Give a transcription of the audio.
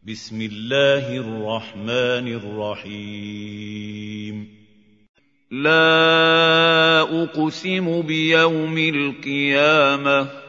بسم الله الرحمن الرحيم لا أقسم بيوم القيامة